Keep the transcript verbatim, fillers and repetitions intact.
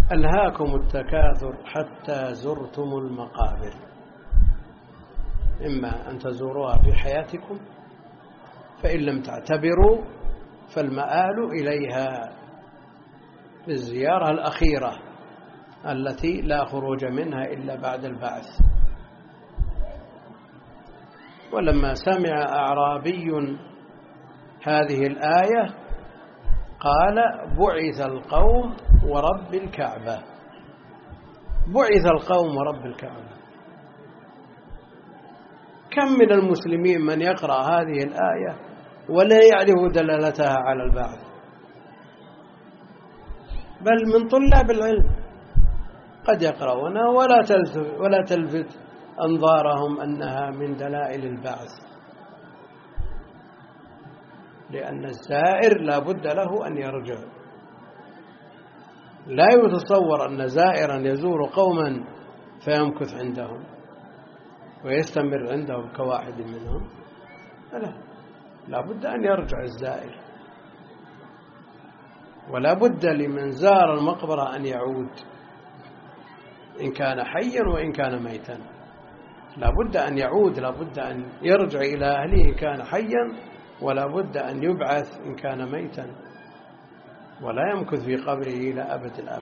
ألهاكم التكاثر حتى زرتم المقابر، إما أن تزوروها في حياتكم، فإن لم تعتبروا فالمآل إليها بالزيارة الأخيرة التي لا خروج منها إلا بعد البعث. ولما سمع أعرابي هذه الآية قال: بعث القوم ورب الكعبة. بعث القوم ورب الكعبة. كم من المسلمين من يقرأ هذه الآية ولا يعرف دلالتها على البعث، بل من طلاب العلم قد يقرؤونها ولا تلفت, ولا تلفت أنظارهم أنها من دلائل البعث، لأن الزائر لا بد له أن يرجع. لا يتصور أن زائرا يزور قوما فيمكث عندهم ويستمر عندهم كواحد منهم، لا، لا بد أن يرجع الزائر، ولا بد لمن زار المقبرة أن يعود إن كان حيا وإن كان ميتا. لا بد أن يعود، لا بد أن يرجع إلى أهله إن كان حيا، ولا بد أن يبعث إن كان ميتا، ولا يمكث في قبره إلى أبد الآباد.